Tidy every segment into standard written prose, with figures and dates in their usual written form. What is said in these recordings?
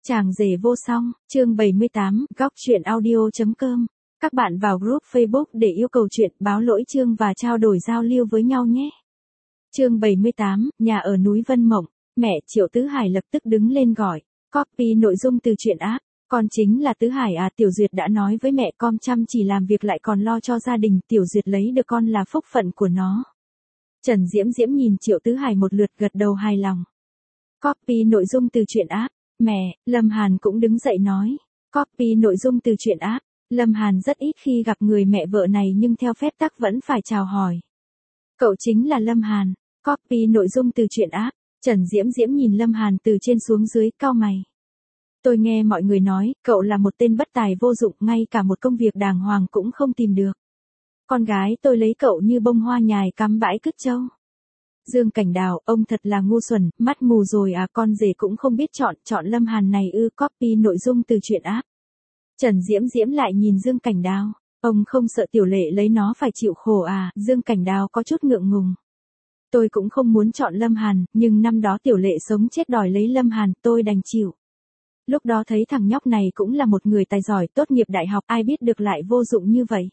Chàng rể vô song, chương 78, góc truyện audio.com. Các bạn vào group Facebook để yêu cầu chuyện, báo lỗi chương và trao đổi giao lưu với nhau nhé. Chương 78, nhà ở núi Vân Mộng. Mẹ Triệu Tứ Hải lập tức đứng lên gọi. Copy nội dung từ truyện app. Con chính là Tứ Hải à? Tiểu Duyệt đã nói với mẹ con chăm chỉ làm việc lại còn lo cho gia đình. Tiểu Duyệt lấy được con là phúc phận của nó. Trần Diễm Diễm nhìn Triệu Tứ Hải một lượt gật đầu hài lòng. Copy nội dung từ truyện app. Mẹ, Lâm Hàn cũng đứng dậy nói. Copy nội dung từ truyện app. Lâm Hàn rất ít khi gặp người mẹ vợ này nhưng theo phép tắc vẫn phải chào hỏi. Cậu chính là Lâm Hàn. Copy nội dung từ truyện app. Trần Diễm Diễm nhìn Lâm Hàn từ trên xuống dưới, cau mày. Tôi nghe mọi người nói, cậu là một tên bất tài vô dụng, ngay cả một công việc đàng hoàng cũng không tìm được. Con gái tôi lấy cậu như bông hoa nhài cắm bãi cứt trâu. Dương Cảnh Đào, ông thật là ngu xuẩn, mắt mù rồi à? Con rể cũng không biết chọn Lâm Hàn này ư? Copy nội dung từ truyện app. Trần Diễm Diễm lại nhìn Dương Cảnh Đào, ông không sợ Tiểu Lệ lấy nó phải chịu khổ à? Dương Cảnh Đào có chút ngượng ngùng. Tôi cũng không muốn chọn Lâm Hàn, nhưng năm đó Tiểu Lệ sống chết đòi lấy Lâm Hàn, tôi đành chịu. Lúc đó thấy thằng nhóc này cũng là một người tài giỏi, tốt nghiệp đại học, ai biết được lại vô dụng như vậy.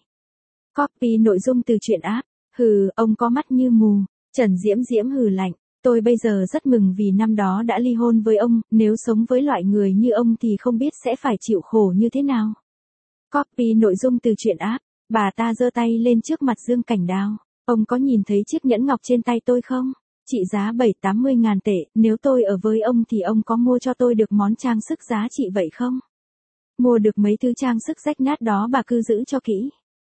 Copy nội dung từ truyện app. Hừ, ông có mắt như mù. Trần Diễm Diễm hừ lạnh. Tôi bây giờ rất mừng vì năm đó đã ly hôn với ông, nếu sống với loại người như ông thì không biết sẽ phải chịu khổ như thế nào. Copy nội dung từ truyện app. Bà ta giơ tay lên trước mặt Dương Cảnh Đào. Ông có nhìn thấy chiếc nhẫn ngọc trên tay tôi không? Trị giá 70-80 ngàn tệ, nếu tôi ở với ông thì ông có mua cho tôi được món trang sức giá trị vậy không? Mua được mấy thứ trang sức rách nát đó bà cứ giữ cho kỹ.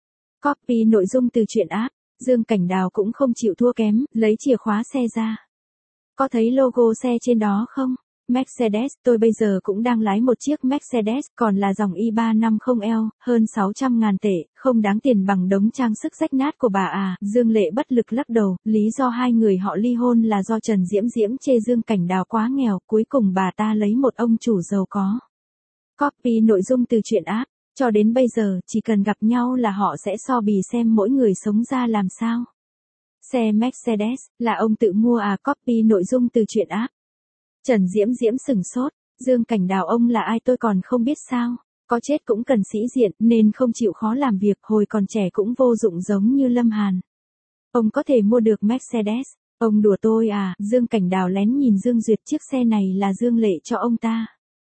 Copy nội dung từ truyện app. Dương Cảnh Đào cũng không chịu thua kém, lấy chìa khóa xe ra. Có thấy logo xe trên đó không? Mercedes, tôi bây giờ cũng đang lái một chiếc Mercedes, còn là dòng i350L, hơn 600 ngàn tệ, không đáng tiền bằng đống trang sức rách nát của bà à? Dương Lệ bất lực lắc đầu, lý do hai người họ ly hôn là do Trần Diễm Diễm chê Dương Cảnh Đào quá nghèo, cuối cùng bà ta lấy một ông chủ giàu có. Copy nội dung từ truyện app. Cho đến bây giờ, chỉ cần gặp nhau là họ sẽ so bì xem mỗi người sống ra làm sao. Xe Mercedes, là ông tự mua à? Copy nội dung từ truyện app. Trần Diễm Diễm sừng sốt, Dương Cảnh Đào ông là ai tôi còn không biết sao, có chết cũng cần sĩ diện nên không chịu khó làm việc, hồi còn trẻ cũng vô dụng giống như Lâm Hàn. Ông có thể mua được Mercedes, ông đùa tôi à? Dương Cảnh Đào lén nhìn Dương Duyệt, chiếc xe này là Dương Lệ cho ông ta.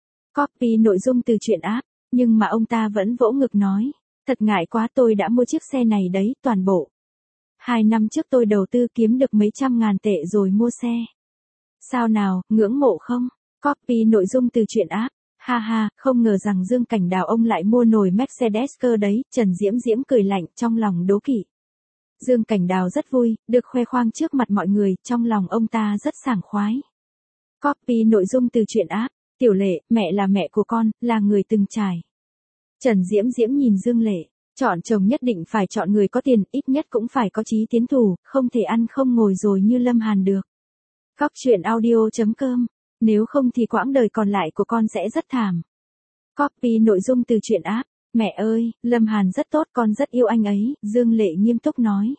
Copy nội dung từ truyện app. Nhưng mà ông ta vẫn vỗ ngực nói, thật ngại quá, tôi đã mua chiếc xe này đấy, toàn bộ. 2 năm trước tôi đầu tư kiếm được mấy trăm ngàn tệ rồi mua xe. Sao nào, ngưỡng mộ không? Copy nội dung từ truyện app. Ha ha, không ngờ rằng Dương Cảnh Đào ông lại mua nồi Mercedes cơ đấy. Trần Diễm Diễm cười lạnh, trong lòng đố kỵ. Dương Cảnh Đào rất vui, được khoe khoang trước mặt mọi người, trong lòng ông ta rất sảng khoái. Copy nội dung từ truyện app. Tiểu Lệ, mẹ là mẹ của con, là người từng trải. Trần Diễm Diễm nhìn Dương Lệ, chọn chồng nhất định phải chọn người có tiền, ít nhất cũng phải có chí tiến thủ, không thể ăn không ngồi rồi như Lâm Hàn được. Góc truyện audio.com, nếu không thì quãng đời còn lại của con sẽ rất thảm. Copy nội dung từ truyện app. Mẹ ơi, Lâm Hàn rất tốt, con rất yêu anh ấy, Dương Lệ nghiêm túc nói.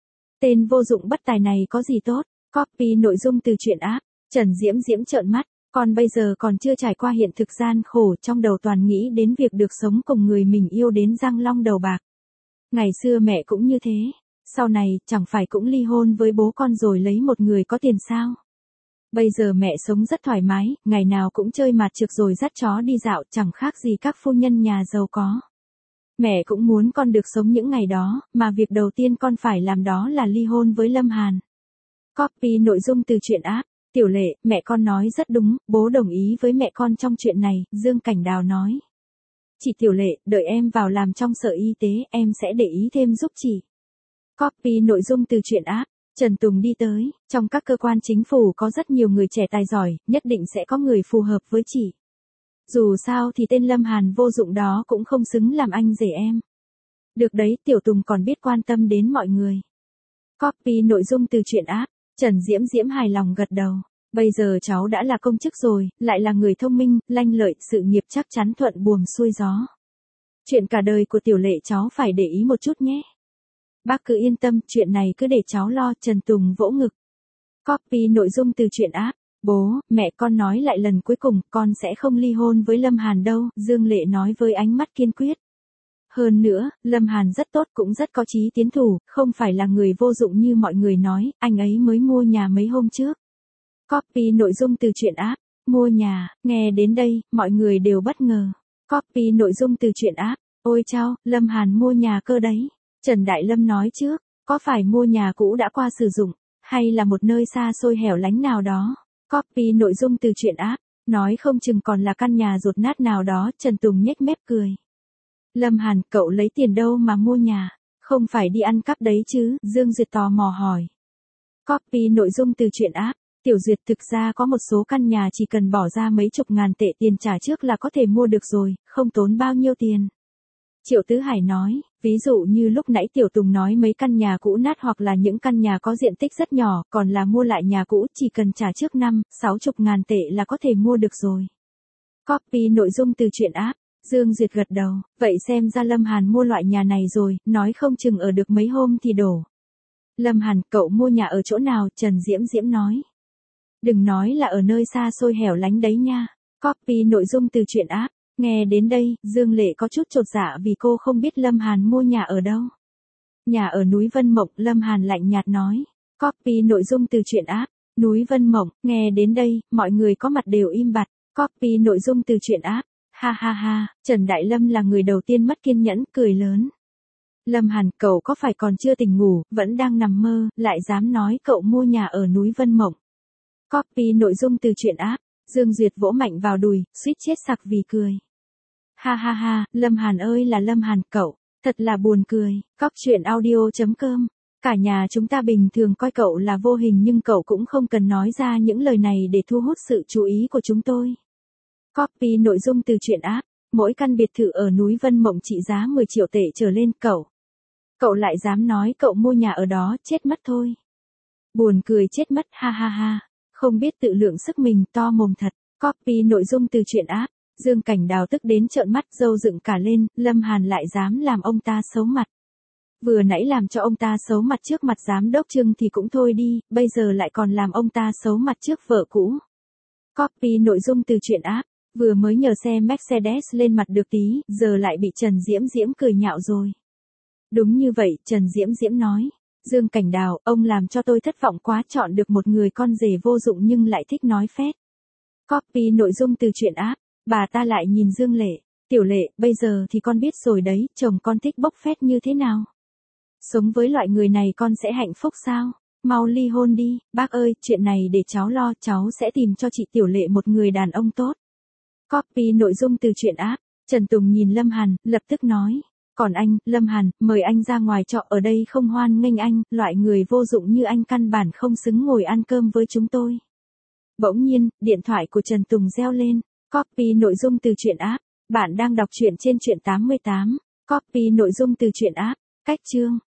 Tên vô dụng bất tài này có gì tốt? Copy nội dung từ truyện app. Trần Diễm Diễm trợn mắt. Con bây giờ còn chưa trải qua hiện thực gian khổ, trong đầu toàn nghĩ đến việc được sống cùng người mình yêu đến răng long đầu bạc. Ngày xưa mẹ cũng như thế, sau này chẳng phải cũng ly hôn với bố con rồi lấy một người có tiền sao? Bây giờ mẹ sống rất thoải mái, ngày nào cũng chơi mặt trược rồi dắt chó đi dạo, chẳng khác gì các phu nhân nhà giàu có. Mẹ cũng muốn con được sống những ngày đó, mà việc đầu tiên con phải làm đó là ly hôn với Lâm Hàn. Copy nội dung từ truyện app. Tiểu Lệ, mẹ con nói rất đúng, bố đồng ý với mẹ con trong chuyện này, Dương Cảnh Đào nói. Chị Tiểu Lệ, đợi em vào làm trong sở y tế, em sẽ để ý thêm giúp chị. Copy nội dung từ truyện app. Trần Tùng đi tới, trong các cơ quan chính phủ có rất nhiều người trẻ tài giỏi, nhất định sẽ có người phù hợp với chị. Dù sao thì tên Lâm Hàn vô dụng đó cũng không xứng làm anh rể em. Được đấy, Tiểu Tùng còn biết quan tâm đến mọi người. Copy nội dung từ truyện app. Trần Diễm Diễm hài lòng gật đầu. Bây giờ cháu đã là công chức rồi, lại là người thông minh, lanh lợi, sự nghiệp chắc chắn thuận buồm xuôi gió. Chuyện cả đời của Tiểu Lệ cháu phải để ý một chút nhé. Bác cứ yên tâm, chuyện này cứ để cháu lo. Trần Tùng vỗ ngực. Copy nội dung từ truyện app. Bố, mẹ con nói lại lần cuối cùng, con sẽ không ly hôn với Lâm Hàn đâu, Dương Lệ nói với ánh mắt kiên quyết. Hơn nữa, Lâm Hàn rất tốt cũng rất có chí tiến thủ, không phải là người vô dụng như mọi người nói, anh ấy mới mua nhà mấy hôm trước. Copy nội dung từ truyện app, mua nhà, nghe đến đây, mọi người đều bất ngờ. Copy nội dung từ truyện app, ôi chao, Lâm Hàn mua nhà cơ đấy. Trần Đại Lâm nói trước, có phải mua nhà cũ đã qua sử dụng, hay là một nơi xa xôi hẻo lánh nào đó. Copy nội dung từ truyện app, nói không chừng còn là căn nhà dột nát nào đó, Trần Tùng nhếch mép cười. Lâm Hàn, cậu lấy tiền đâu mà mua nhà, không phải đi ăn cắp đấy chứ, Dương Duyệt tò mò hỏi. Copy nội dung từ truyện app, Tiểu Duyệt thực ra có một số căn nhà chỉ cần bỏ ra mấy chục ngàn tệ tiền trả trước là có thể mua được rồi, không tốn bao nhiêu tiền. Triệu Tứ Hải nói, ví dụ như lúc nãy Tiểu Tùng nói mấy căn nhà cũ nát hoặc là những căn nhà có diện tích rất nhỏ, còn là mua lại nhà cũ chỉ cần trả trước 5-60 ngàn tệ là có thể mua được rồi. Copy nội dung từ truyện app, Dương Duyệt gật đầu, vậy xem ra Lâm Hàn mua loại nhà này rồi, nói không chừng ở được mấy hôm thì đổ. Lâm Hàn, cậu mua nhà ở chỗ nào, Trần Diễm Diễm nói. Đừng nói là ở nơi xa xôi hẻo lánh đấy nha. Copy nội dung từ truyện app. Nghe đến đây, Dương Lệ có chút chột dạ vì cô không biết Lâm Hàn mua nhà ở đâu. Nhà ở núi Vân Mộng, Lâm Hàn lạnh nhạt nói. Copy nội dung từ truyện app. Núi Vân Mộng, nghe đến đây, mọi người có mặt đều im bặt. Copy nội dung từ truyện app. Ha ha ha, Trần Đại Lâm là người đầu tiên mất kiên nhẫn, cười lớn. Lâm Hàn, cậu có phải còn chưa tỉnh ngủ, vẫn đang nằm mơ, lại dám nói cậu mua nhà ở núi Vân Mộng. Copy nội dung từ truyện app. Dương Duyệt vỗ mạnh vào đùi, suýt chết sặc vì cười. Ha ha ha, Lâm Hàn ơi là Lâm Hàn, cậu, thật là buồn cười. Cóc truyện audio.com. Cả nhà chúng ta bình thường coi cậu là vô hình nhưng cậu cũng không cần nói ra những lời này để thu hút sự chú ý của chúng tôi. Copy nội dung từ truyện app. Mỗi căn biệt thự ở núi Vân Mộng trị giá 10 triệu tệ trở lên, cậu lại dám nói cậu mua nhà ở đó, chết mất thôi. Buồn cười chết mất, ha ha ha. Không biết tự lượng sức mình, to mồm thật. Copy nội dung từ truyện app. Dương Cảnh Đào tức đến trợn mắt, râu dựng cả lên, Lâm Hàn lại dám làm ông ta xấu mặt. Vừa nãy làm cho ông ta xấu mặt trước mặt giám đốc Trương thì cũng thôi đi, bây giờ lại còn làm ông ta xấu mặt trước vợ cũ. Copy nội dung từ truyện app. Vừa mới nhờ xe Mercedes lên mặt được tí, giờ lại bị Trần Diễm Diễm cười nhạo rồi. Đúng như vậy, Trần Diễm Diễm nói. Dương Cảnh Đào, ông làm cho tôi thất vọng quá, chọn được một người con rể vô dụng nhưng lại thích nói phét. Copy nội dung từ truyện app. Bà ta lại nhìn Dương Lệ. Tiểu Lệ, bây giờ thì con biết rồi đấy, chồng con thích bốc phét như thế nào. Sống với loại người này con sẽ hạnh phúc sao? Mau ly hôn đi, bác ơi, chuyện này để cháu lo, cháu sẽ tìm cho chị Tiểu Lệ một người đàn ông tốt. Copy nội dung từ truyện app. Trần Tùng nhìn Lâm Hàn, lập tức nói. Còn anh, Lâm Hàn, mời anh ra ngoài trọ, ở đây không hoan nghênh anh, loại người vô dụng như anh căn bản không xứng ngồi ăn cơm với chúng tôi. Bỗng nhiên, điện thoại của Trần Tùng reo lên. Copy nội dung từ truyện app. Bạn đang đọc truyện trên truyện 88. Copy nội dung từ truyện app. Cách chương.